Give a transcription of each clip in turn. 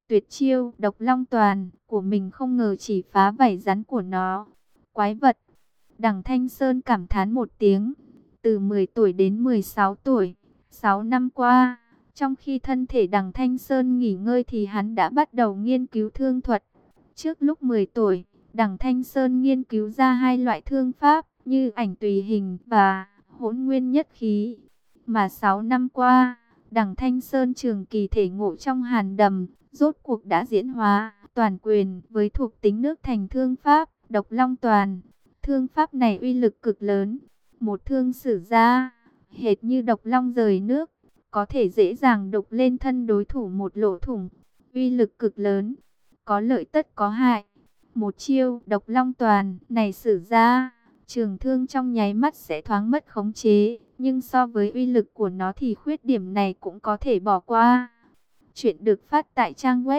Tuyệt chiêu độc long toàn của mình không ngờ chỉ phá vảy rắn của nó. Quái vật. Đằng Thanh Sơn cảm thán một tiếng. Từ 10 tuổi đến 16 tuổi, 6 năm qua, trong khi thân thể đằng Thanh Sơn nghỉ ngơi thì hắn đã bắt đầu nghiên cứu thương thuật. Trước lúc 10 tuổi, đằng Thanh Sơn nghiên cứu ra hai loại thương pháp như ảnh tùy hình và hỗn nguyên nhất khí. Mà 6 năm qua, đằng Thanh Sơn trường kỳ thể ngộ trong hàn đầm, rốt cuộc đã diễn hóa toàn quyền với thuộc tính nước thành thương pháp, độc long toàn. Thương pháp này uy lực cực lớn, một thương sử ra, hệt như độc long rời nước, có thể dễ dàng đục lên thân đối thủ một lỗ thủng, uy lực cực lớn, có lợi tất có hại. Một chiêu độc long toàn này sử ra, trường thương trong nháy mắt sẽ thoáng mất khống chế, nhưng so với uy lực của nó thì khuyết điểm này cũng có thể bỏ qua. Chuyện được phát tại trang web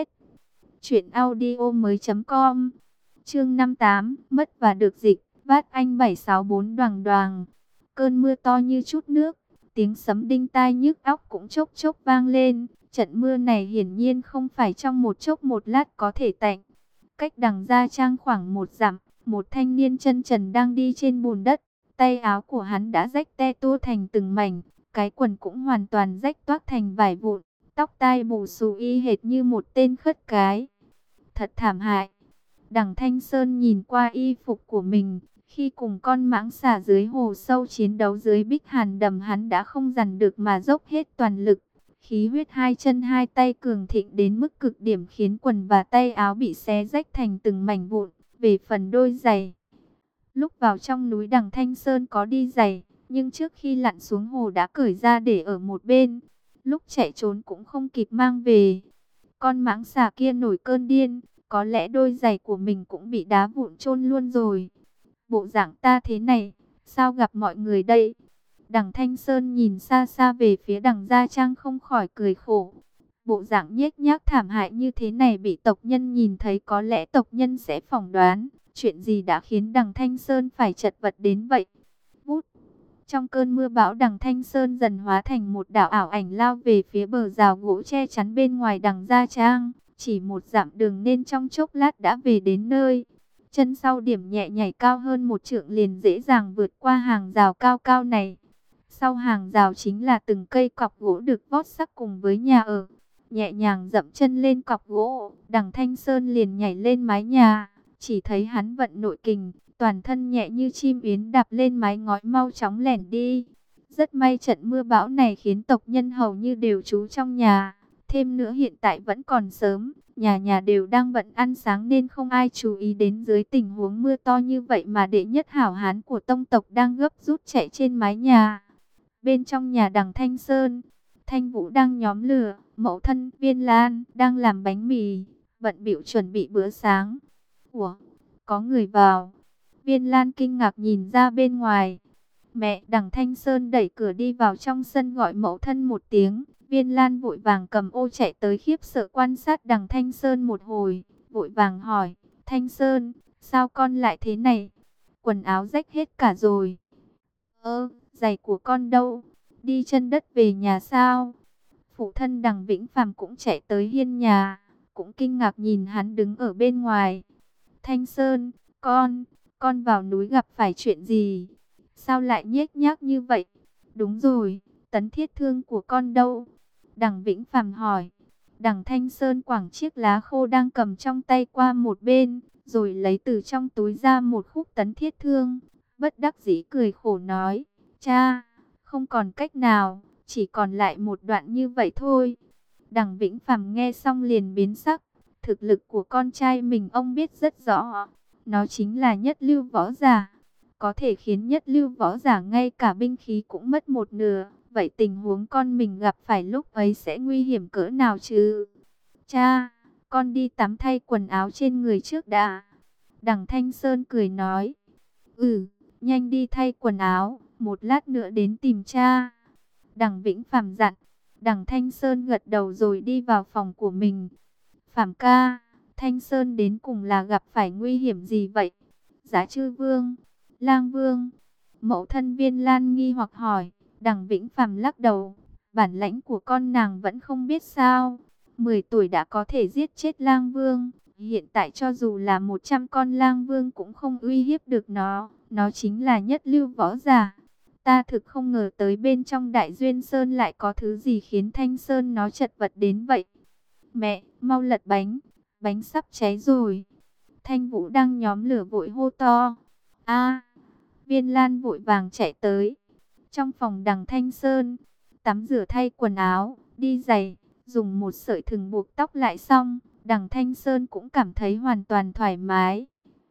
truyệnaudiomoi.com. Chương 58, mất và được dịch. Vát Anh 764 đoàng đoàng. Cơn mưa to như chút nước, tiếng sấm đinh tai nhức óc cũng chốc chốc vang lên. Trận mưa này hiển nhiên không phải trong một chốc một lát có thể tạnh. Cách đằng Gia Trang khoảng 1 dặm, một thanh niên chân trần đang đi trên bùn đất. Tay áo của hắn đã rách te tua thành từng mảnh, cái quần cũng hoàn toàn rách toác thành vải vụn. Tóc tai bù xù y hệt như một tên khất cái. Thật thảm hại. Đằng Thanh Sơn nhìn qua y phục của mình. Khi cùng con mãng xà dưới hồ sâu chiến đấu dưới bích hàn đầm, hắn đã không dằn được mà dốc hết toàn lực. Khí huyết hai chân hai tay cường thịnh đến mức cực điểm, khiến quần và tay áo bị xé rách thành từng mảnh vụn. Về phần đôi giày, lúc vào trong núi đằng Thanh Sơn có đi giày, nhưng trước khi lặn xuống hồ đã cởi ra để ở một bên. Lúc chạy trốn cũng không kịp mang về. Con mãng xà kia nổi cơn điên, có lẽ đôi giày của mình cũng bị đá vụn chôn luôn rồi. Bộ dạng ta thế này, sao gặp mọi người đây? Đằng Thanh Sơn nhìn xa xa về phía đằng Gia Trang không khỏi cười khổ. Bộ dạng nhếch nhác thảm hại như thế này bị tộc nhân nhìn thấy, có lẽ tộc nhân sẽ phỏng đoán chuyện gì đã khiến đằng Thanh Sơn phải chật vật đến vậy. Vút! Trong cơn mưa bão, đằng Thanh Sơn dần hóa thành một đạo ảo ảnh lao về phía bờ rào gỗ che chắn bên ngoài đằng Gia Trang. Chỉ 1 dặm đường nên trong chốc lát đã về đến nơi. Chân sau điểm nhẹ nhảy cao hơn 1 trượng liền dễ dàng vượt qua hàng rào cao cao này. Sau hàng rào chính là từng cây cọc gỗ được vót sắc cùng với nhà ở. Nhẹ nhàng dậm chân lên cọc gỗ, đằng Thanh Sơn liền nhảy lên mái nhà. Chỉ thấy hắn vận nội kình, toàn thân nhẹ như chim yến đạp lên mái ngói mau chóng lẻn đi. Rất may trận mưa bão này khiến tộc nhân hầu như đều trú trong nhà. Thêm nữa hiện tại vẫn còn sớm, nhà nhà đều đang bận ăn sáng nên không ai chú ý đến dưới tình huống mưa to như vậy mà đệ nhất hảo hán của tông tộc đang gấp rút chạy trên mái nhà. Bên trong nhà đằng Thanh Sơn, Thanh Vũ đang nhóm lửa, mẫu thân Viên Lan đang làm bánh mì, bận bịu chuẩn bị bữa sáng. Ủa, có người vào. Viên Lan kinh ngạc nhìn ra bên ngoài. Mẹ, đằng Thanh Sơn đẩy cửa đi vào trong sân gọi mẫu thân một tiếng. Viên Lan vội vàng cầm ô chạy tới, khiếp sợ quan sát đằng Thanh Sơn một hồi, vội vàng hỏi, Thanh Sơn, sao con lại thế này? Quần áo rách hết cả rồi. Giày của con đâu? Đi chân đất về nhà sao? Phụ thân đằng Vĩnh Phàm cũng chạy tới hiên nhà, cũng kinh ngạc nhìn hắn đứng ở bên ngoài. Thanh Sơn, con vào núi gặp phải chuyện gì? Sao lại nhếch nhác như vậy? Đúng rồi, tấn thiết thương của con đâu? Đằng Vĩnh Phàm hỏi. Đằng Thanh Sơn quẳng chiếc lá khô đang cầm trong tay qua một bên, rồi lấy từ trong túi ra một khúc tấn thiết thương. Bất đắc dĩ cười khổ nói, cha, không còn cách nào, chỉ còn lại một đoạn như vậy thôi. Đằng Vĩnh Phàm nghe xong liền biến sắc. Thực lực của con trai mình ông biết rất rõ. Nó chính là nhất lưu võ giả, có thể khiến nhất lưu võ giả ngay cả binh khí cũng mất một nửa. Vậy tình huống con mình gặp phải lúc ấy sẽ nguy hiểm cỡ nào chứ? Cha, con đi tắm thay quần áo trên người trước đã. Đằng Thanh Sơn cười nói. Nhanh đi thay quần áo, một lát nữa đến tìm cha. Đằng Vĩnh Phàm dặn. Đằng Thanh Sơn gật đầu rồi đi vào phòng của mình. Phàm ca, Thanh Sơn đến cùng là gặp phải nguy hiểm gì vậy? Giá Chư Vương, Lang Vương, mẫu thân Viên Lan nghi hoặc hỏi. Đằng Vĩnh Phàm lắc đầu, bản lãnh của con nàng vẫn không biết sao. 10 tuổi đã có thể giết chết lang vương. Hiện tại cho dù là 100 con lang vương cũng không uy hiếp được nó. Nó chính là nhất lưu võ giả. Ta thực không ngờ tới bên trong Đại Duyên Sơn lại có thứ gì khiến Thanh Sơn nó chật vật đến vậy. Mẹ, mau lật bánh, bánh sắp cháy rồi. Thanh Vũ đang nhóm lửa vội hô to. A, Viên Lan vội vàng chạy tới. Trong phòng Đằng Thanh Sơn, tắm rửa thay quần áo, đi giày, dùng một sợi thừng buộc tóc lại xong, Đằng Thanh Sơn cũng cảm thấy hoàn toàn thoải mái.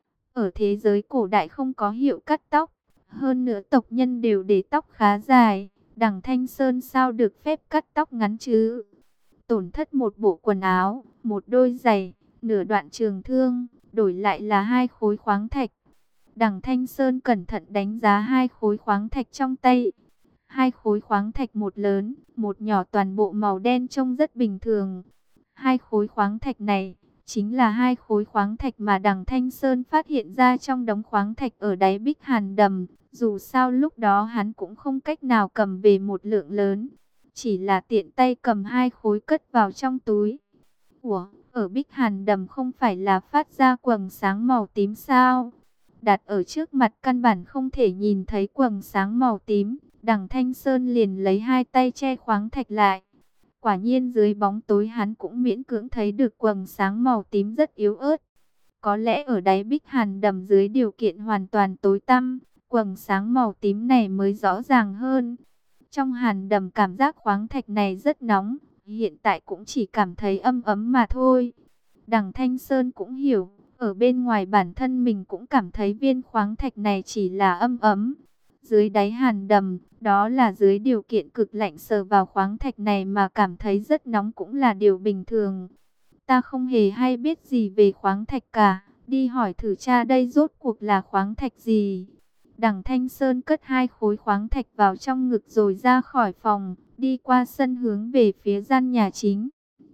Ở thế giới cổ đại không có hiệu cắt tóc, hơn nữa tộc nhân đều để tóc khá dài, Đằng Thanh Sơn sao được phép cắt tóc ngắn chứ? Tổn thất một bộ quần áo, một đôi giày, nửa đoạn trường thương, đổi lại là 2 khối khoáng thạch. Đằng Thanh Sơn cẩn thận đánh giá 2 khối khoáng thạch trong tay. 2 khối khoáng thạch, một lớn, một nhỏ, toàn bộ màu đen trông rất bình thường. 2 khối khoáng thạch này chính là 2 khối khoáng thạch mà Đằng Thanh Sơn phát hiện ra trong đống khoáng thạch ở đáy Bích Hàn Đầm. Dù sao lúc đó hắn cũng không cách nào cầm về một lượng lớn, chỉ là tiện tay cầm 2 khối cất vào trong túi. Ủa, ở Bích Hàn Đầm không phải là phát ra quầng sáng màu tím sao? Đặt ở trước mặt căn bản không thể nhìn thấy quầng sáng màu tím. Đằng Thanh Sơn liền lấy 2 tay che khoáng thạch lại. Quả nhiên dưới bóng tối hắn cũng miễn cưỡng thấy được quầng sáng màu tím rất yếu ớt. Có lẽ ở đáy Bích Hàn Đầm dưới điều kiện hoàn toàn tối tăm, quầng sáng màu tím này mới rõ ràng hơn. Trong hàn đầm cảm giác khoáng thạch này rất nóng, hiện tại cũng chỉ cảm thấy ấm ấm mà thôi. Đằng Thanh Sơn cũng hiểu, ở bên ngoài bản thân mình cũng cảm thấy viên khoáng thạch này chỉ là ấm ấm. Dưới đáy hàn đầm, đó là dưới điều kiện cực lạnh, sờ vào khoáng thạch này mà cảm thấy rất nóng cũng là điều bình thường. Ta không hề hay biết gì về khoáng thạch cả, đi hỏi thử cha đây rốt cuộc là khoáng thạch gì. Đằng Thanh Sơn cất 2 khối khoáng thạch vào trong ngực rồi ra khỏi phòng, đi qua sân hướng về phía gian nhà chính.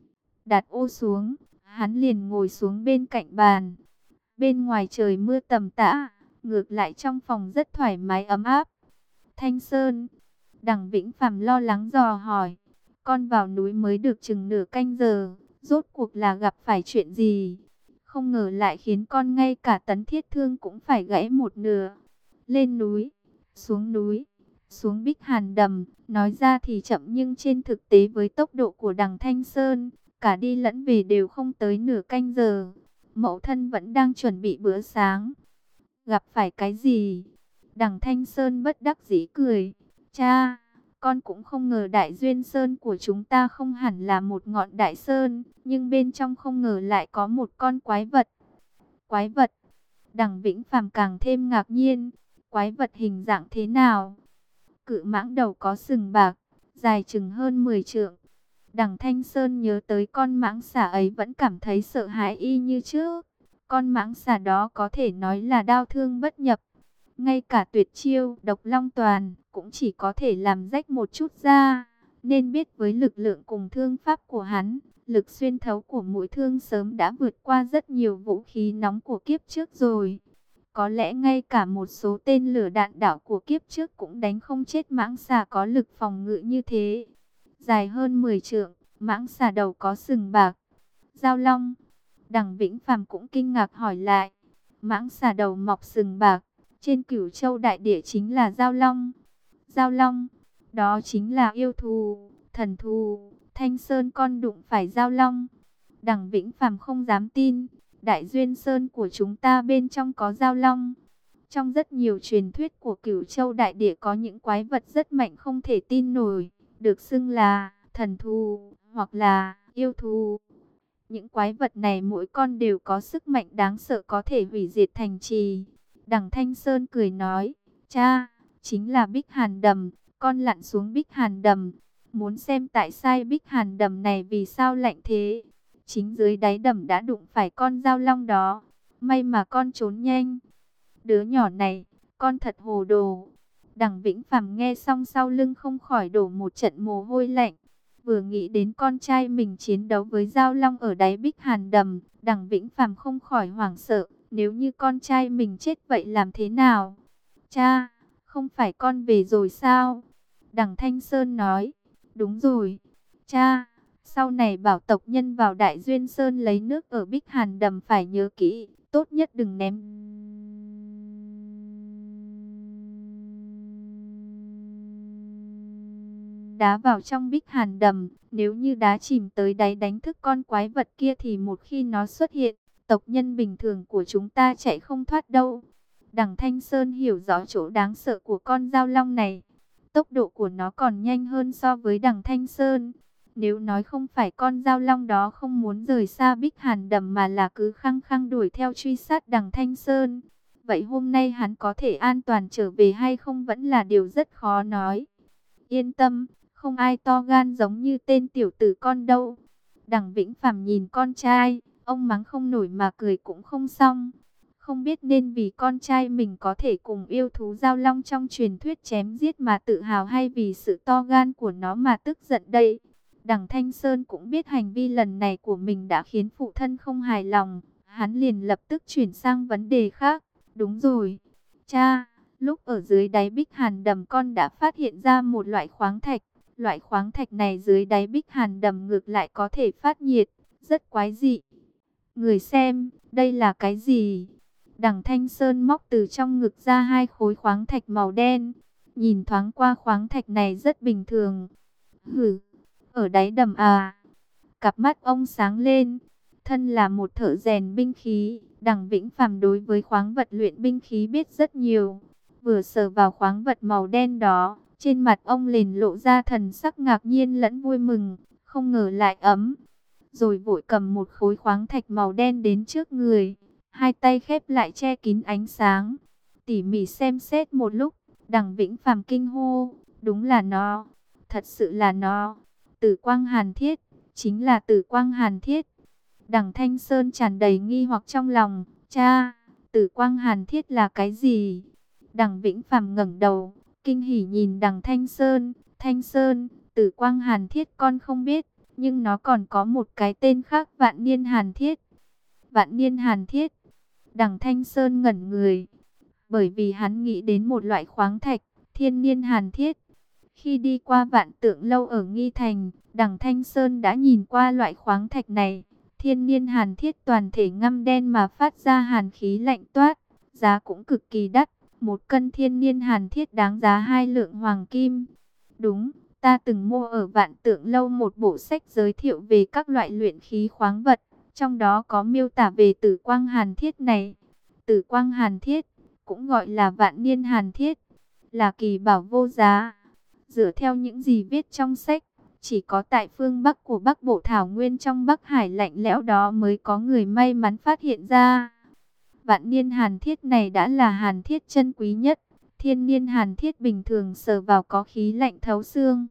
Đặt ô xuống, hắn liền ngồi xuống bên cạnh bàn. Bên ngoài trời mưa tầm tã, ngược lại trong phòng rất thoải mái ấm áp. Thanh Sơn, Đằng Vĩnh Phàm lo lắng dò hỏi, con vào núi mới được chừng nửa canh giờ, rốt cuộc là gặp phải chuyện gì? Không ngờ lại khiến con ngay cả tấn thiết thương cũng phải gãy một nửa. Lên núi, xuống Bích Hàn Đầm, nói ra thì chậm nhưng trên thực tế với tốc độ của Đằng Thanh Sơn, cả đi lẫn về đều không tới nửa canh giờ. Mẫu thân vẫn đang chuẩn bị bữa sáng. Gặp phải cái gì? Đằng Thanh Sơn bất đắc dĩ cười. Cha, con cũng không ngờ Đại Duyên Sơn của chúng ta không hẳn là một ngọn đại sơn, nhưng bên trong không ngờ lại có một con quái vật. Quái vật? Đằng Vĩnh Phàm càng thêm ngạc nhiên. Quái vật hình dạng thế nào? Cự mãng đầu có sừng bạc, dài chừng hơn 10 trượng. Đằng Thanh Sơn nhớ tới con mãng xà ấy vẫn cảm thấy sợ hãi y như trước. Con mãng xà đó có thể nói là đao thương bất nhập. Ngay cả tuyệt chiêu độc long toàn cũng chỉ có thể làm rách một chút ra. Nên biết với lực lượng cùng thương pháp của hắn, lực xuyên thấu của mũi thương sớm đã vượt qua rất nhiều vũ khí nóng của kiếp trước rồi. Có lẽ ngay cả một số tên lửa đạn đạo của kiếp trước cũng đánh không chết mãng xà có lực phòng ngự như thế. Dài hơn 10 trượng, mãng xà đầu có sừng bạc. Giao long. Đằng Vĩnh Phàm cũng kinh ngạc hỏi lại. Mãng xà đầu mọc sừng bạc, trên Cửu Châu đại địa chính là giao long. Giao long, đó chính là yêu thù, thần thù. Thanh Sơn con đụng phải giao long. Đằng Vĩnh Phàm không dám tin. Đại Duyên Sơn của chúng ta bên trong có giao long. Trong rất nhiều truyền thuyết của Cửu Châu đại địa có những quái vật rất mạnh không thể tin nổi, được xưng là thần thú hoặc là yêu thú. Những quái vật này mỗi con đều có sức mạnh đáng sợ có thể hủy diệt thành trì. Đằng Thanh Sơn cười nói, cha, chính là Bích Hàn Đầm, con lặn xuống Bích Hàn Đầm. Muốn xem tại sao Bích Hàn Đầm này vì sao lạnh thế. Chính dưới đáy đầm đã đụng phải con giao long đó. May mà con trốn nhanh. Đứa nhỏ này, con thật hồ đồ. Đằng Vĩnh Phàm nghe xong sau lưng không khỏi đổ một trận mồ hôi lạnh. Vừa nghĩ đến con trai mình chiến đấu với giao long ở đáy Bích Hàn Đầm, Đằng Vĩnh Phàm không khỏi hoảng sợ. Nếu như con trai mình chết vậy làm thế nào? Cha, không phải con về rồi sao? Đằng Thanh Sơn nói, đúng rồi. Cha, Sau này bảo tộc nhân vào Đại Duyên Sơn lấy nước ở Bích Hàn Đầm phải nhớ kỹ, tốt nhất đừng ném đá vào trong Bích Hàn Đầm. Nếu như đá chìm tới đáy đánh thức con quái vật kia thì một khi nó xuất hiện, tộc nhân bình thường của chúng ta chạy không thoát đâu. Đằng Thanh Sơn hiểu rõ chỗ đáng sợ của con dao long này. Tốc độ của nó còn nhanh hơn so với đằng Thanh Sơn. Nếu nói không phải con dao long đó không muốn rời xa Bích Hàn Đầm mà là cứ khăng khăng đuổi theo truy sát đằng Thanh Sơn, vậy hôm nay hắn có thể an toàn trở về hay không vẫn là điều rất khó nói. Yên tâm, không ai to gan giống như tên tiểu tử con đâu. Đằng Vĩnh Phàm nhìn con trai, ông mắng không nổi mà cười cũng không xong. Không biết nên vì con trai mình có thể cùng yêu thú giao long trong truyền thuyết chém giết mà tự hào hay vì sự to gan của nó mà tức giận đây. Đằng Thanh Sơn cũng biết hành vi lần này của mình đã khiến phụ thân không hài lòng. Hắn liền lập tức chuyển sang vấn đề khác. Đúng rồi, cha, lúc ở dưới đáy Bích Hàn Đầm con đã phát hiện ra một loại khoáng thạch. Loại khoáng thạch này dưới đáy Bích Hàn Đầm ngược lại có thể phát nhiệt, rất quái dị. Người xem, đây là cái gì? Đằng Thanh Sơn móc từ trong ngực ra hai khối khoáng thạch màu đen. Nhìn thoáng qua khoáng thạch này rất bình thường. Hử, ở đáy đầm à? Cặp mắt ông sáng lên. Thân là một thợ rèn binh khí, đằng Vĩnh Phàm đối với khoáng vật luyện binh khí biết rất nhiều. Vừa sờ vào khoáng vật màu đen đó, trên mặt ông liền lộ ra thần sắc ngạc nhiên lẫn vui mừng, không ngờ lại ấm. Rồi vội cầm một khối khoáng thạch màu đen đến trước người, hai tay khép lại che kín ánh sáng. Tỉ mỉ xem xét một lúc, đằng Vĩnh Phàm kinh hô, đúng là nó, thật sự là nó. Tử quang hàn thiết, chính là tử quang hàn thiết. Đằng Thanh Sơn tràn đầy nghi hoặc trong lòng, cha, tử quang hàn thiết là cái gì? Đằng Vĩnh Phàm ngẩng đầu, kinh hỉ nhìn đằng Thanh Sơn, tử quang hàn thiết con không biết, nhưng nó còn có một cái tên khác, vạn niên hàn thiết. Vạn niên hàn thiết, đằng Thanh Sơn ngẩn người, bởi vì hắn nghĩ đến một loại khoáng thạch, thiên niên hàn thiết. Khi đi qua Vạn Tượng Lâu ở Nghi Thành, đằng Thanh Sơn đã nhìn qua loại khoáng thạch này. Thiên niên hàn thiết toàn thể ngăm đen mà phát ra hàn khí lạnh toát, giá cũng cực kỳ đắt. Một cân thiên niên hàn thiết đáng giá 2 lượng hoàng kim. Đúng, ta từng mua ở Vạn Tượng Lâu một bộ sách giới thiệu về các loại luyện khí khoáng vật. Trong đó có miêu tả về tử quang hàn thiết này. Tử quang hàn thiết, cũng gọi là vạn niên hàn thiết, là kỳ bảo vô giá. Dựa theo những gì viết trong sách, chỉ có tại phương Bắc của Bắc Bộ Thảo Nguyên trong Bắc Hải lạnh lẽo đó mới có người may mắn phát hiện ra. Vạn niên hàn thiết này đã là hàn thiết chân quý nhất. Thiên niên hàn thiết bình thường sờ vào có khí lạnh thấu xương.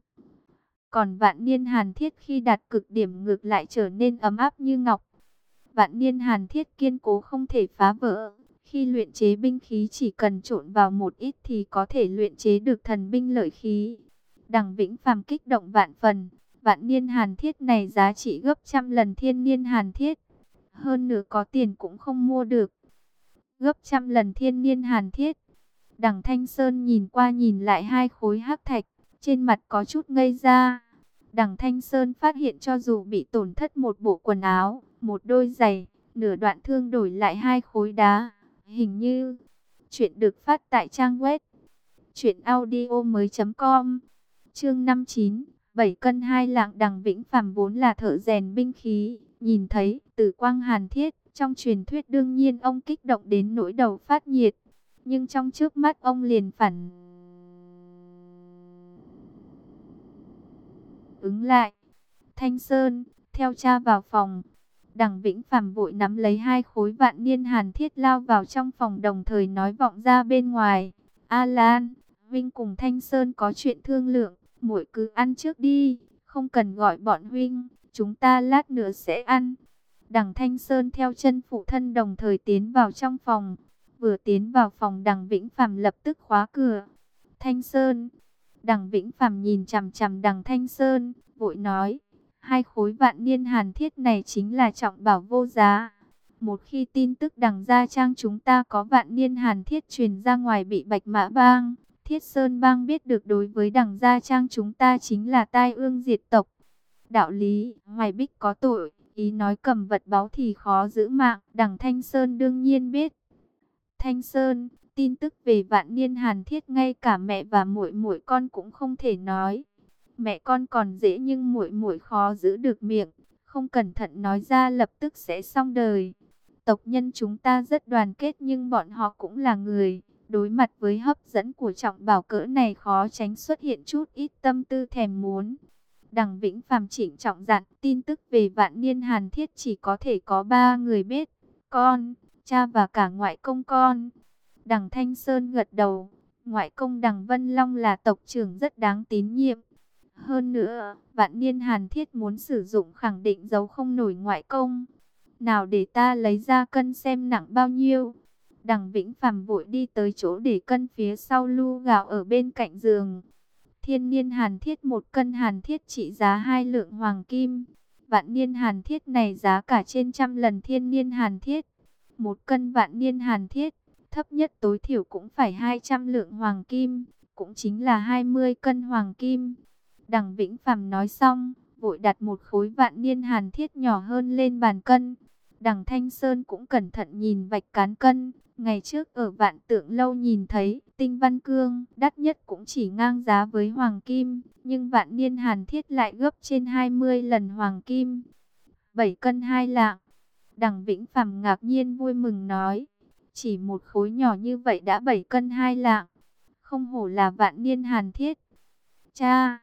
Còn vạn niên hàn thiết khi đạt cực điểm ngược lại trở nên ấm áp như ngọc. Vạn niên hàn thiết kiên cố không thể phá vỡ. Khi luyện chế binh khí chỉ cần trộn vào một ít thì có thể luyện chế được thần binh lợi khí. Đằng Vĩnh Phàm kích động vạn phần. Vạn niên hàn thiết này giá trị gấp trăm lần thiên niên hàn thiết. Hơn nữa có tiền cũng không mua được. Gấp trăm lần thiên niên hàn thiết. Đằng Thanh Sơn nhìn qua nhìn lại hai khối hắc thạch, trên mặt có chút ngây ra. Đằng Thanh Sơn phát hiện cho dù bị tổn thất một bộ quần áo, một đôi giày, nửa đoạn thương đổi lại hai khối đá, hình như chuyện được phát tại trang web truyệnaudiomoi.com. Chương 59, 7 cân 2 lạng. Đằng Vĩnh Phàm vốn là thợ rèn binh khí, nhìn thấy tử quang hàn thiết trong truyền thuyết đương nhiên ông kích động đến nỗi đầu phát nhiệt, nhưng trong chớp mắt ông liền phản ứng lại. Thanh Sơn, theo cha vào phòng. Đằng Vĩnh Phàm vội nắm lấy hai khối vạn niên hàn thiết lao vào trong phòng, đồng thời nói vọng ra bên ngoài. A Lan, Vinh cùng Thanh Sơn có chuyện thương lượng, muội cứ ăn trước đi, không cần gọi bọn huynh, chúng ta lát nữa sẽ ăn. Đằng Thanh Sơn theo chân phụ thân đồng thời tiến vào trong phòng. Vừa tiến vào phòng, đằng Vĩnh Phàm lập tức khóa cửa. Thanh Sơn. Đằng Vĩnh Phàm nhìn chằm chằm đằng Thanh Sơn, vội nói, hai khối vạn niên hàn thiết này chính là trọng bảo vô giá. Một khi tin tức đằng Gia Trang chúng ta có vạn niên hàn thiết truyền ra ngoài bị Bạch Mã Bang, Thiết Sơn Bang biết được, đối với đằng Gia Trang chúng ta chính là tai ương diệt tộc. Đạo lý, hoài bích có tội, ý nói cầm vật báu thì khó giữ mạng, đằng Thanh Sơn đương nhiên biết. Thanh Sơn, tin tức về Vạn Niên Hàn Thiết ngay cả mẹ và muội muội con cũng không thể nói. Mẹ con còn dễ nhưng muội muội khó giữ được miệng, không cẩn thận nói ra lập tức sẽ xong đời. Tộc nhân chúng ta rất đoàn kết nhưng bọn họ cũng là người, đối mặt với hấp dẫn của trọng bảo cỡ này khó tránh xuất hiện chút ít tâm tư thèm muốn. Đằng Vĩnh Phàm chỉnh trọng dặn, tin tức về Vạn Niên Hàn Thiết chỉ có thể có 3 người biết, con, cha và cả ngoại công con. Đằng Thanh Sơn gật đầu, ngoại công Đằng Vân Long là tộc trưởng rất đáng tín nhiệm. Hơn nữa, Vạn Niên Hàn Thiết muốn sử dụng khẳng định giấu không nổi ngoại công. Nào để ta lấy ra cân xem nặng bao nhiêu. Đằng Vĩnh Phàm vội đi tới chỗ để cân phía sau lu gạo ở bên cạnh giường. Thiên niên hàn thiết, 1 cân hàn thiết trị giá 2 lượng hoàng kim. Vạn niên hàn thiết này giá cả trên 100 lần thiên niên hàn thiết. 1 cân vạn niên hàn thiết, thấp nhất tối thiểu cũng phải 200 lượng hoàng kim, cũng chính là 20 cân hoàng kim. Đằng Vĩnh Phàm nói xong, vội đặt một khối vạn niên hàn thiết nhỏ hơn lên bàn cân. Đằng Thanh Sơn cũng cẩn thận nhìn vạch cán cân. Ngày trước ở Vạn Tượng Lâu nhìn thấy, tinh văn cương đắt nhất cũng chỉ ngang giá với hoàng kim, nhưng Vạn Niên Hàn Thiết lại gấp trên 20 lần hoàng kim. 7 cân 2 lạng. Đằng Vĩnh Phàm ngạc nhiên vui mừng nói, chỉ một khối nhỏ như vậy đã 7 cân 2 lạng. Không hổ là Vạn Niên Hàn Thiết. Cha,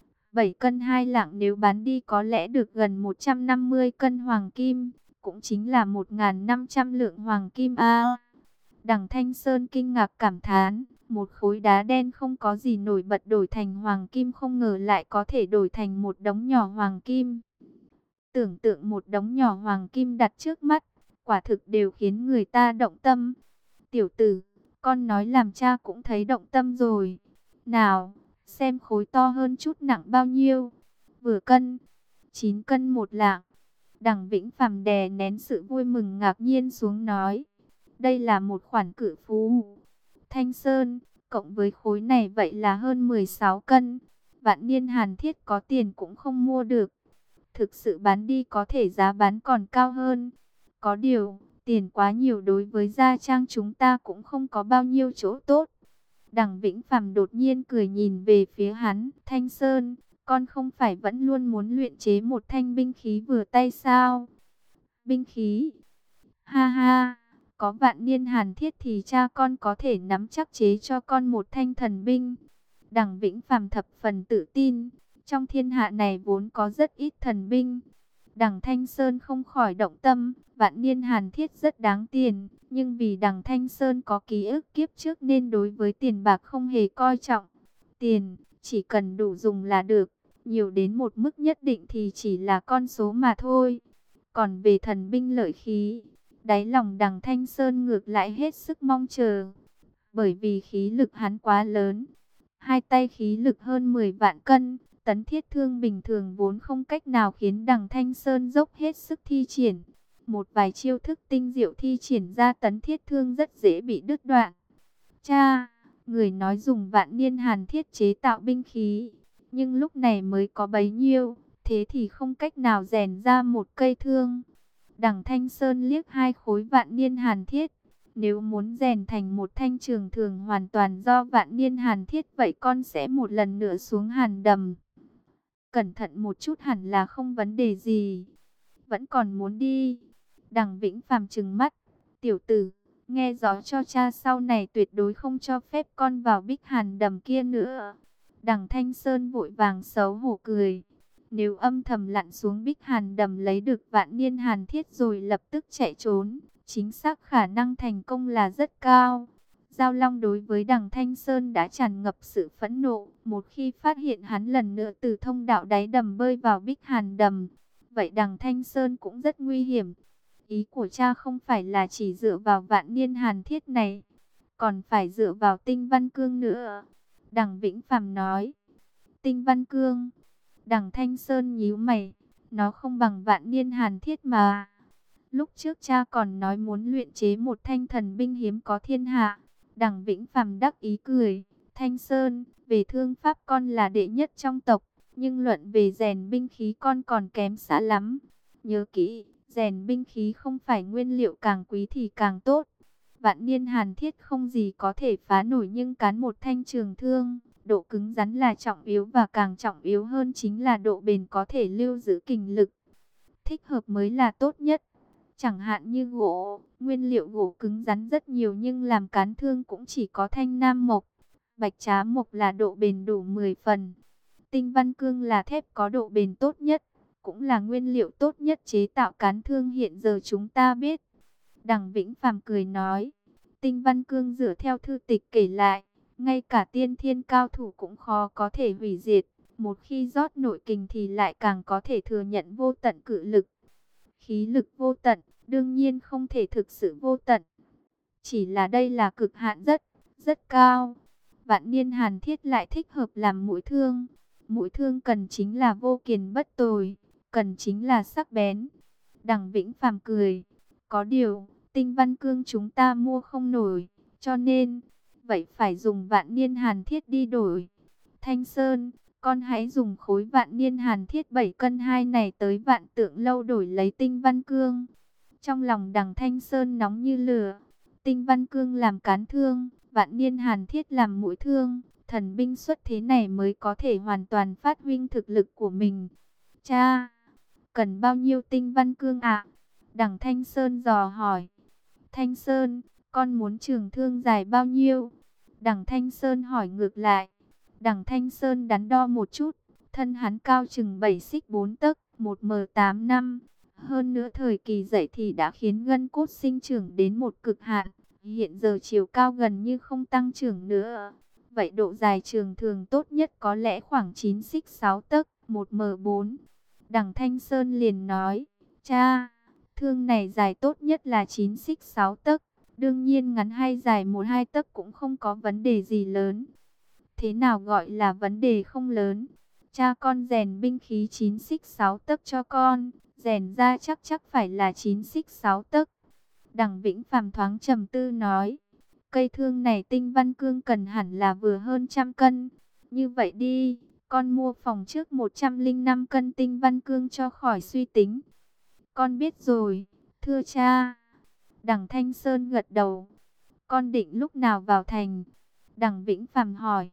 7 cân 2 lạng nếu bán đi có lẽ được gần 150 cân hoàng kim, cũng chính là 1.500 lượng hoàng kim a. Đằng Thanh Sơn kinh ngạc cảm thán, một khối đá đen không có gì nổi bật đổi thành hoàng kim không ngờ lại có thể đổi thành một đống nhỏ hoàng kim. Tưởng tượng một đống nhỏ hoàng kim đặt trước mắt, quả thực đều khiến người ta động tâm. Tiểu tử, con nói làm cha cũng thấy động tâm rồi. Nào, xem khối to hơn chút nặng bao nhiêu. Vừa cân, 9 cân 1 lạng. Đằng Vĩnh Phàm đè nén sự vui mừng ngạc nhiên xuống nói, đây là một khoản cự phú. Thanh Sơn, cộng với khối này vậy là hơn 16 cân. Vạn Niên Hàn Thiết có tiền cũng không mua được. Thực sự bán đi có thể giá bán còn cao hơn. Có điều, tiền quá nhiều đối với gia trang chúng ta cũng không có bao nhiêu chỗ tốt. Đằng Vĩnh Phàm đột nhiên cười nhìn về phía hắn. Thanh Sơn, con không phải vẫn luôn muốn luyện chế một thanh binh khí vừa tay sao? Binh khí? Ha ha! Có Vạn Niên Hàn Thiết thì cha con có thể nắm chắc chế cho con một thanh thần binh. Đằng Vĩnh Phàm thập phần tự tin, trong thiên hạ này vốn có rất ít thần binh. Đằng Thanh Sơn không khỏi động tâm, Vạn Niên Hàn Thiết rất đáng tiền, nhưng vì đằng Thanh Sơn có ký ức kiếp trước nên đối với tiền bạc không hề coi trọng. Tiền, chỉ cần đủ dùng là được, nhiều đến một mức nhất định thì chỉ là con số mà thôi. Còn về thần binh lợi khí, đáy lòng đằng Thanh Sơn ngược lại hết sức mong chờ. Bởi vì khí lực hắn quá lớn. Hai tay khí lực hơn 10 vạn cân. Tấn thiết thương bình thường vốn không cách nào khiến đằng Thanh Sơn dốc hết sức thi triển. Một vài chiêu thức tinh diệu thi triển ra tấn thiết thương rất dễ bị đứt đoạn. Cha, người nói dùng Vạn Niên Hàn Thiết chế tạo binh khí. Nhưng lúc này mới có bấy nhiêu. Thế thì không cách nào rèn ra một cây thương. Đằng Thanh Sơn liếc hai khối Vạn Niên Hàn Thiết. Nếu muốn rèn thành một thanh trường thường hoàn toàn do Vạn Niên Hàn Thiết, vậy con sẽ một lần nữa xuống Hàn Đầm. Cẩn thận một chút hẳn là không vấn đề gì. Vẫn còn muốn đi. Đằng Vĩnh Phàm trừng mắt. Tiểu tử, nghe rõ cho cha, sau này tuyệt đối không cho phép con vào Bích Hàn Đầm kia nữa. Đằng Thanh Sơn vội vàng xấu hổ cười. Nếu âm thầm lặn xuống Bích Hàn Đầm lấy được Vạn Niên Hàn Thiết rồi lập tức chạy trốn, chính xác khả năng thành công là rất cao. Giao Long đối với đằng Thanh Sơn đã tràn ngập sự phẫn nộ. Một khi phát hiện hắn lần nữa từ thông đạo đáy đầm bơi vào Bích Hàn Đầm, vậy đằng Thanh Sơn cũng rất nguy hiểm. Ý của cha không phải là chỉ dựa vào Vạn Niên Hàn Thiết này, còn phải dựa vào Tinh Văn Cương nữa. Đằng Vĩnh Phàm nói. Tinh Văn Cương? Đằng Thanh Sơn nhíu mày. Nó không bằng Vạn Niên Hàn Thiết mà. Lúc trước cha còn nói muốn luyện chế một thanh thần binh hiếm có thiên hạ. Đằng Vĩnh Phàm đắc ý cười. Thanh Sơn, về thương pháp con là đệ nhất trong tộc. Nhưng luận về rèn binh khí con còn kém xa lắm. Nhớ kỹ, rèn binh khí không phải nguyên liệu càng quý thì càng tốt. Vạn niên hàn thiết không gì có thể phá nổi, nhưng cán một thanh trường thương, độ cứng rắn là trọng yếu, và càng trọng yếu hơn chính là độ bền, có thể lưu giữ kình lực. Thích hợp mới là tốt nhất. Chẳng hạn như gỗ, nguyên liệu gỗ cứng rắn rất nhiều nhưng làm cán thương cũng chỉ có thanh nam mộc, bạch trá mộc là độ bền đủ 10 phần. Tinh văn cương là thép có độ bền tốt nhất, cũng là nguyên liệu tốt nhất chế tạo cán thương hiện giờ chúng ta biết. Đằng Vĩnh Phàm cười nói, tinh văn cương dựa theo thư tịch kể lại, ngay cả tiên thiên cao thủ cũng khó có thể hủy diệt. Một khi rót nội kình thì lại càng có thể thừa nhận vô tận cự lực. Khí lực vô tận, đương nhiên không thể thực sự vô tận. Chỉ là đây là cực hạn rất cao. Vạn niên hàn thiết lại thích hợp làm mũi thương. Mũi thương cần chính là vô kiền bất tồi, cần chính là sắc bén. Đằng Vĩnh Phàm cười, có điều, tinh văn cương chúng ta mua không nổi, cho nên, vậy phải dùng vạn niên hàn thiết đi đổi. Thanh Sơn, con hãy dùng khối vạn niên hàn thiết 7 cân 2 này tới Vạn Tượng Lâu đổi lấy tinh văn cương. Trong lòng đằng Thanh Sơn nóng như lửa. Tinh văn cương làm cán thương, vạn niên hàn thiết làm mũi thương. Thần binh xuất thế này mới có thể hoàn toàn phát huy thực lực của mình. Cha, cần bao nhiêu tinh văn cương ạ? Đằng Thanh Sơn dò hỏi. Thanh Sơn, con muốn trường thương dài bao nhiêu? Đằng Thanh Sơn hỏi ngược lại. Đằng Thanh Sơn đắn đo một chút, thân hắn cao chừng 7 xích 4 tấc, 1m8 năm. Hơn nữa thời kỳ dậy thì đã khiến gân cốt sinh trưởng đến một cực hạn, hiện giờ chiều cao gần như không tăng trưởng nữa. Vậy độ dài trường thường tốt nhất có lẽ khoảng 9 xích 6 tấc, 1m4. Đằng Thanh Sơn liền nói, cha, thương này dài tốt nhất là 9 xích 6 tấc, đương nhiên ngắn hay dài 1-2 tấc cũng không có vấn đề gì lớn. Thế nào gọi là vấn đề không lớn? Cha con rèn binh khí 9 xích 6 tấc cho con, rèn ra chắc phải là 9 xích 6 tấc. Đằng Vĩnh Phàm thoáng trầm tư nói, cây thương này tinh văn cương cần hẳn là vừa hơn 100 cân. Như vậy đi, con mua phòng trước 105 cân tinh văn cương cho khỏi suy tính. Con biết rồi, thưa cha. Đằng Thanh Sơn gật đầu. Con định lúc nào vào thành? Đằng Vĩnh Phàm hỏi.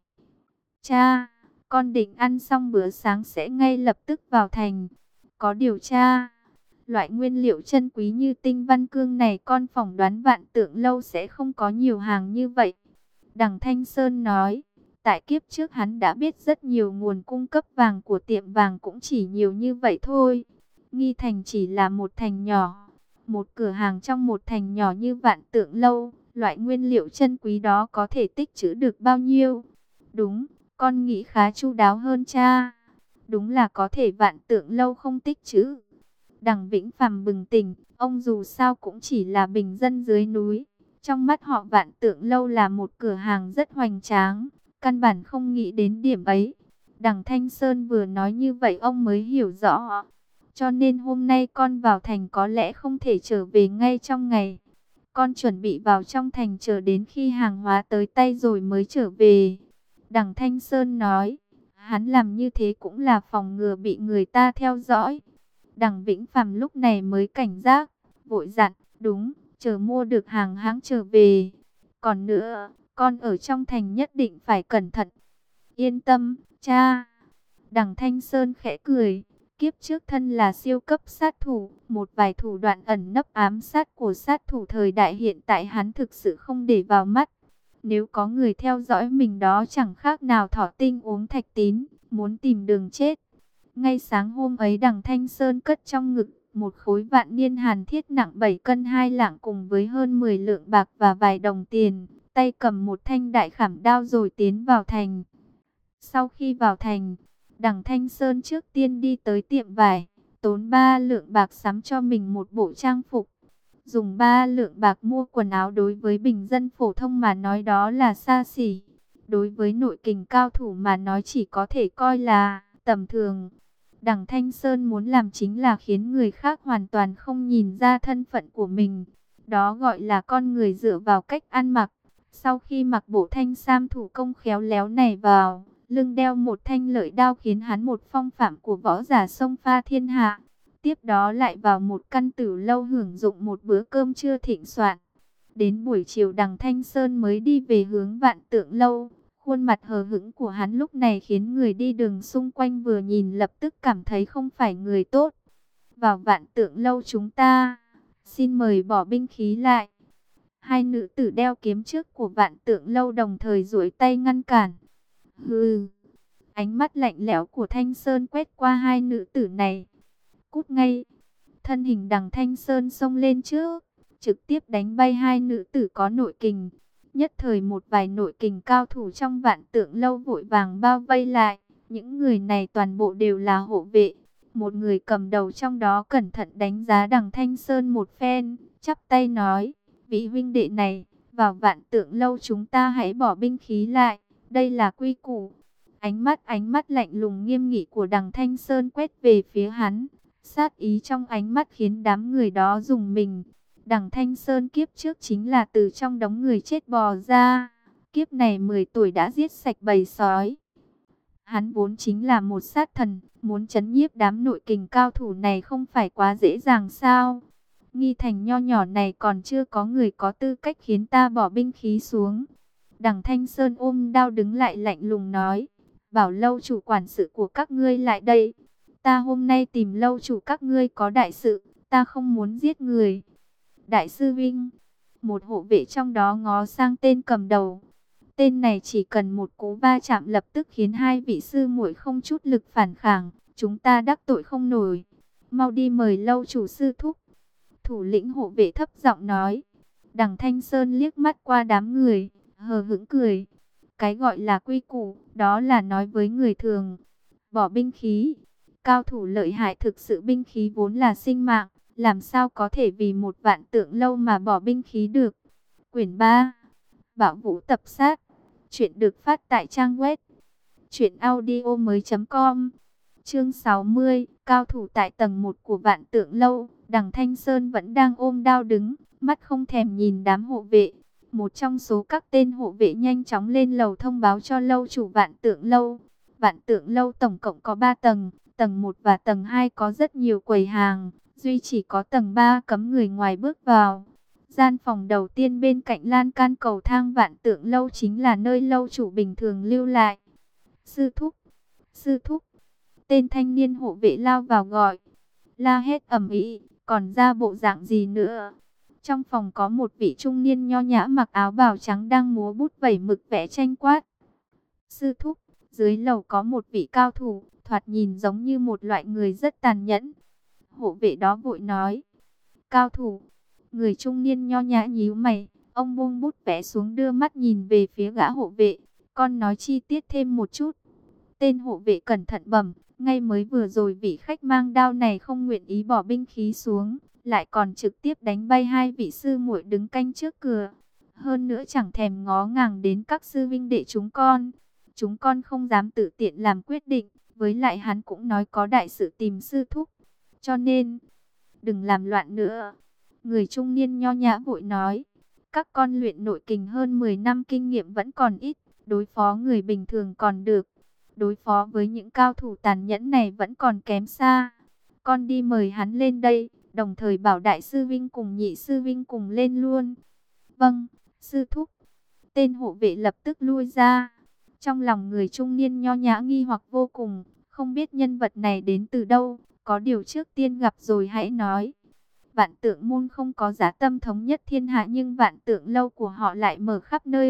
Cha, con định ăn xong bữa sáng sẽ ngay lập tức vào thành. Có điều cha, loại nguyên liệu chân quý như tinh văn cương này con phỏng đoán Vạn Tượng Lâu sẽ không có nhiều hàng như vậy. Đằng Thanh Sơn nói, tại kiếp trước hắn đã biết rất nhiều nguồn cung cấp vàng của tiệm vàng cũng chỉ nhiều như vậy thôi. Nghi Thành chỉ là một thành nhỏ, một cửa hàng trong một thành nhỏ như Vạn Tượng Lâu, loại nguyên liệu chân quý đó có thể tích trữ được bao nhiêu? Đúng, con nghĩ khá chu đáo hơn cha. Đúng là có thể Vạn Tượng Lâu không tích trữ. Đằng Vĩnh Phàm bừng tỉnh, ông dù sao cũng chỉ là bình dân dưới núi. Trong mắt họ Vạn Tượng Lâu là một cửa hàng rất hoành tráng, căn bản không nghĩ đến điểm ấy. Đằng Thanh Sơn vừa nói như vậy ông mới hiểu rõ. Cho nên hôm nay con vào thành có lẽ không thể trở về ngay trong ngày. Con chuẩn bị vào trong thành chờ đến khi hàng hóa tới tay rồi mới trở về. Đằng Thanh Sơn nói, hắn làm như thế cũng là phòng ngừa bị người ta theo dõi. Đằng Vĩnh Phàm lúc này mới cảnh giác, vội dặn, đúng, chờ mua được hàng hãng trở về. Còn nữa, con ở trong thành nhất định phải cẩn thận. Yên tâm, cha. Đằng Thanh Sơn khẽ cười, kiếp trước thân là siêu cấp sát thủ, một vài thủ đoạn ẩn nấp ám sát của sát thủ thời đại hiện tại hắn thực sự không để vào mắt. Nếu có người theo dõi mình đó chẳng khác nào thỏ tinh uống thạch tín, muốn tìm đường chết. Ngay sáng hôm ấy đằng Thanh Sơn cất trong ngực một khối vạn niên hàn thiết nặng 7 cân 2 lạng cùng với hơn 10 lượng bạc và vài đồng tiền. Tay cầm một thanh đại khảm đao rồi tiến vào thành. Sau khi vào thành, đằng Thanh Sơn trước tiên đi tới tiệm vải, tốn 3 lượng bạc sắm cho mình một bộ trang phục. Dùng 3 lượng bạc mua quần áo đối với bình dân phổ thông mà nói đó là xa xỉ. Đối với nội kình cao thủ mà nói chỉ có thể coi là tầm thường. Đằng Thanh Sơn muốn làm chính là khiến người khác hoàn toàn không nhìn ra thân phận của mình. Đó gọi là con người dựa vào cách ăn mặc. Sau khi mặc bộ thanh sam thủ công khéo léo này vào, lưng đeo một thanh lợi đao khiến hắn một phong phạm của võ giả xông pha thiên hạ. Tiếp đó lại vào một căn tử lâu hưởng dụng một bữa cơm trưa thịnh soạn. Đến buổi chiều Đằng Thanh Sơn mới đi về hướng Vạn Tượng Lâu. Khuôn mặt hờ hững của hắn lúc này khiến người đi đường xung quanh vừa nhìn lập tức cảm thấy không phải người tốt. Vào Vạn Tượng Lâu chúng ta, xin mời bỏ binh khí lại. Hai nữ tử đeo kiếm trước của Vạn Tượng Lâu đồng thời duỗi tay ngăn cản. Hừ, ánh mắt lạnh lẽo của Thanh Sơn quét qua hai nữ tử này. Cút ngay. Thân hình Đằng Thanh Sơn xông lên trước, trực tiếp đánh bay hai nữ tử có nội kình. Nhất thời một vài nội kình cao thủ trong Vạn Tượng Lâu vội vàng bao vây lại. Những người này toàn bộ đều là hộ vệ. Một người cầm đầu trong đó cẩn thận đánh giá Đằng Thanh Sơn một phen, chắp tay nói: vị huynh đệ này, vào Vạn Tượng Lâu chúng ta hãy bỏ binh khí lại, đây là quy củ. Ánh mắt lạnh lùng nghiêm nghị của Đằng Thanh Sơn quét về phía hắn. Sát ý trong ánh mắt khiến đám người đó rùng mình. Đằng Thanh Sơn kiếp trước chính là từ trong đống người chết bò ra. Kiếp này 10 tuổi đã giết sạch bầy sói. Hắn vốn chính là một sát thần, muốn trấn nhiếp đám nội kình cao thủ này không phải quá dễ dàng sao? Nghi thành nho nhỏ này còn chưa có người có tư cách khiến ta bỏ binh khí xuống. Đằng Thanh Sơn ôm đao đứng lại lạnh lùng nói: bảo lâu chủ quản sự của các ngươi lại đây. Ta hôm nay tìm lâu chủ các ngươi có đại sự, ta không muốn giết người. Đại sư Vinh, một hộ vệ trong đó ngó sang tên cầm đầu. Tên này chỉ cần một cú va chạm lập tức khiến hai vị sư muội không chút lực phản kháng. Chúng ta đắc tội không nổi. Mau đi mời lâu chủ sư thúc. Thủ lĩnh hộ vệ thấp giọng nói. Đằng Thanh Sơn liếc mắt qua đám người, hờ hững cười. Cái gọi là quy củ, đó là nói với người thường. Bỏ binh khí. Cao thủ lợi hại thực sự binh khí vốn là sinh mạng. Làm sao có thể vì một Vạn Tượng Lâu mà bỏ binh khí được. Quyển 3. Bạo Vũ Tập Sát. Chuyện được phát tại trang web truyệnaudiomoi.com. Chương 60, cao thủ tại tầng 1 của Vạn Tượng Lâu. Đằng Thanh Sơn vẫn đang ôm đao đứng, mắt không thèm nhìn đám hộ vệ. Một trong số các tên hộ vệ nhanh chóng lên lầu thông báo cho lâu chủ Vạn Tượng Lâu. Vạn Tượng Lâu tổng cộng có 3 tầng, tầng 1 và tầng 2 có rất nhiều quầy hàng, duy chỉ có tầng 3 cấm người ngoài bước vào. Gian phòng đầu tiên bên cạnh lan can cầu thang Vạn Tượng Lâu chính là nơi lâu chủ bình thường lưu lại. Sư thúc, sư thúc. Tên thanh niên hộ vệ lao vào gọi, la hét ầm ĩ, còn ra bộ dạng gì nữa. Trong phòng có một vị trung niên nho nhã mặc áo bào trắng đang múa bút vẩy mực vẽ tranh quát. Sư thúc, dưới lầu có một vị cao thủ, thoạt nhìn giống như một loại người rất tàn nhẫn. Hộ vệ đó vội nói. Cao thủ? Người trung niên nho nhã nhíu mày, ông buông bút vẽ xuống đưa mắt nhìn về phía gã hộ vệ. Con nói chi tiết thêm một chút. Tên hộ vệ cẩn thận bẩm, ngay mới vừa rồi vị khách mang đao này không nguyện ý bỏ binh khí xuống, lại còn trực tiếp đánh bay hai vị sư muội đứng canh trước cửa. Hơn nữa chẳng thèm ngó ngàng đến các sư vinh đệ chúng con. Chúng con không dám tự tiện làm quyết định, với lại hắn cũng nói có đại sự tìm sư thúc. Cho nên, đừng làm loạn nữa. Người trung niên nho nhã vội nói, các con luyện nội kình hơn 10 năm kinh nghiệm vẫn còn ít, đối phó người bình thường còn được. Đối phó với những cao thủ tàn nhẫn này vẫn còn kém xa. Con đi mời hắn lên đây, đồng thời bảo đại sư Vinh cùng nhị sư Vinh cùng lên luôn. Vâng, sư thúc. Tên hộ vệ lập tức lui ra. Trong lòng người trung niên nho nhã nghi hoặc vô cùng, không biết nhân vật này đến từ đâu, có điều trước tiên gặp rồi hãy nói. Vạn Tượng môn không có giá tâm thống nhất thiên hạ, nhưng Vạn Tượng Lâu của họ lại mở khắp nơi.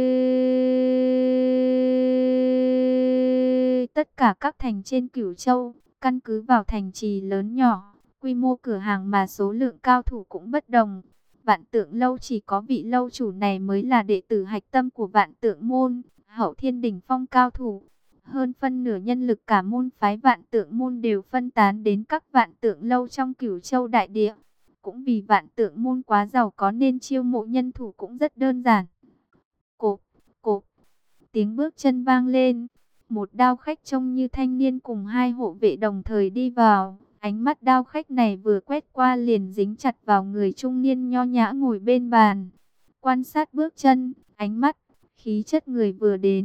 Tất cả các thành trên Cửu Châu, căn cứ vào thành trì lớn nhỏ, quy mô cửa hàng mà số lượng cao thủ cũng bất đồng. Vạn Tượng Lâu chỉ có vị lâu chủ này mới là đệ tử hạch tâm của Vạn Tượng môn, hậu thiên đỉnh phong cao thủ. Hơn phân nửa nhân lực cả môn phái Vạn Tượng môn đều phân tán đến các Vạn Tượng Lâu trong Cửu Châu đại địa. Cũng vì Vạn Tượng môn quá giàu có nên chiêu mộ nhân thủ cũng rất đơn giản. Cộp, cộp, tiếng bước chân vang lên. Một đao khách trông như thanh niên cùng hai hộ vệ đồng thời đi vào. Ánh mắt đao khách này vừa quét qua liền dính chặt vào người trung niên nho nhã ngồi bên bàn. Quan sát bước chân, ánh mắt, khí chất người vừa đến,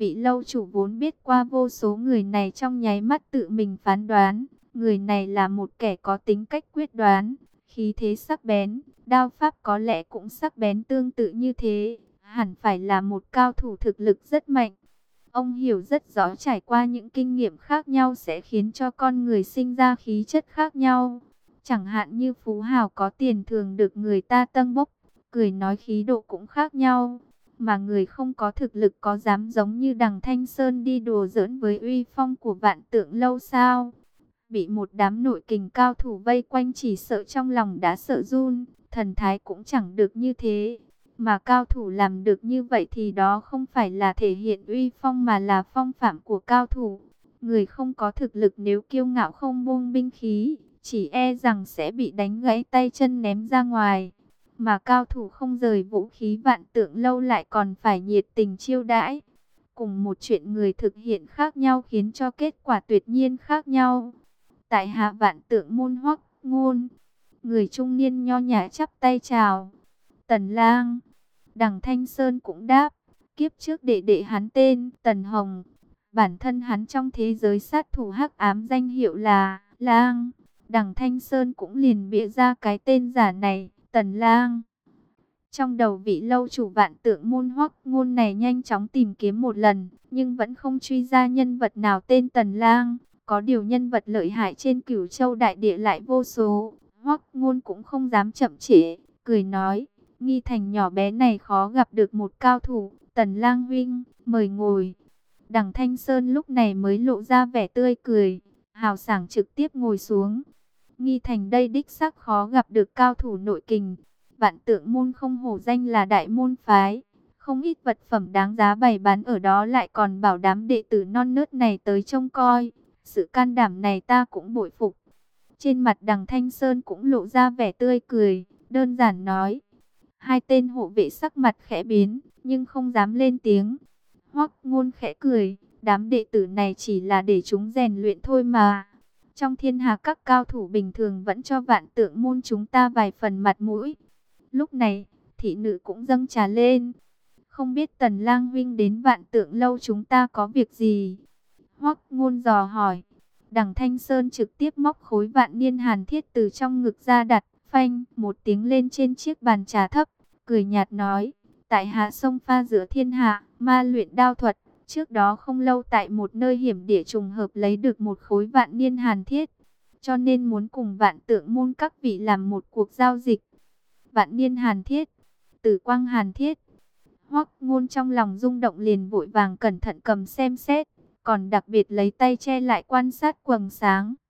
Vị lâu chủ vốn biết qua vô số người này trong nháy mắt tự mình phán đoán. Người này là một kẻ có tính cách quyết đoán, khí thế sắc bén, đao pháp có lẽ cũng sắc bén tương tự như thế. Hẳn phải là một cao thủ thực lực rất mạnh. Ông hiểu rất rõ trải qua những kinh nghiệm khác nhau sẽ khiến cho con người sinh ra khí chất khác nhau. Chẳng hạn như phú hào có tiền thường được người ta tâng bốc, cười nói khí độ cũng khác nhau. Mà người không có thực lực có dám giống như Đằng Thanh Sơn đi đùa giỡn với uy phong của Vạn Tượng Lâu sao? Bị một đám nội kình cao thủ vây quanh chỉ sợ trong lòng đã sợ run, thần thái cũng chẳng được như thế. Mà cao thủ làm được như vậy thì đó không phải là thể hiện uy phong mà là phong phạm của cao thủ. Người không có thực lực nếu kiêu ngạo không buông binh khí, chỉ e rằng sẽ bị đánh gãy tay chân ném ra ngoài. Mà cao thủ không rời vũ khí Vạn Tượng Lâu lại còn phải nhiệt tình chiêu đãi. Cùng một chuyện người thực hiện khác nhau khiến cho kết quả tuyệt nhiên khác nhau. Tại hạ Vạn Tượng môn Hoắc Ngôn. Người trung niên nho nhã chắp tay chào. Tần Lang. Đằng Thanh Sơn cũng đáp. Kiếp trước đệ đệ hắn tên Tần Hồng. Bản thân hắn trong thế giới sát thủ hắc ám danh hiệu là Lang. Đằng Thanh Sơn cũng liền bịa ra cái tên giả này, Tần Lang. Trong đầu vị lâu chủ Vạn Tượng môn Hoắc Ngôn này nhanh chóng tìm kiếm một lần, nhưng vẫn không truy ra nhân vật nào tên Tần Lang. Có điều nhân vật lợi hại trên Cửu Châu đại địa lại vô số. Hoắc Ngôn cũng không dám chậm trễ, cười nói: Nghi Thành nhỏ bé này khó gặp được một cao thủ, Tần Lang huynh, mời ngồi. Đằng Thanh Sơn lúc này mới lộ ra vẻ tươi cười, hào sảng trực tiếp ngồi xuống. Nghi Thành đây đích xác khó gặp được cao thủ nội kình. Vạn Tượng môn không hổ danh là đại môn phái, không ít vật phẩm đáng giá bày bán ở đó, lại còn bảo đám đệ tử non nớt này tới trông coi. Sự can đảm này ta cũng bội phục. Trên mặt Đằng Thanh Sơn cũng lộ ra vẻ tươi cười, đơn giản nói. Hai tên hộ vệ sắc mặt khẽ biến, nhưng không dám lên tiếng. Hoắc Ngôn khẽ cười, đám đệ tử này chỉ là để chúng rèn luyện thôi mà. Trong thiên hạ các cao thủ bình thường vẫn cho Vạn Tượng môn chúng ta vài phần mặt mũi. Lúc này, thị nữ cũng dâng trà lên. Không biết Tần Lang huynh đến Vạn Tượng lâu chúng ta có việc gì? Hoắc Ngôn dò hỏi. Đằng Thanh Sơn trực tiếp móc khối vạn niên hàn thiết từ trong ngực ra đặt, phanh một tiếng lên trên chiếc bàn trà thấp, cười nhạt nói: tại hạ sông pha giữa thiên hạ, ma luyện đao thuật. Trước đó không lâu tại một nơi hiểm địa trùng hợp lấy được một khối vạn niên hàn thiết, cho nên muốn cùng Vạn Tượng môn các vị làm một cuộc giao dịch. Vạn niên hàn thiết, Tử quang hàn thiết. Hoắc Ngôn trong lòng rung động liền vội vàng cẩn thận cầm xem xét, còn đặc biệt lấy tay che lại quan sát quầng sáng.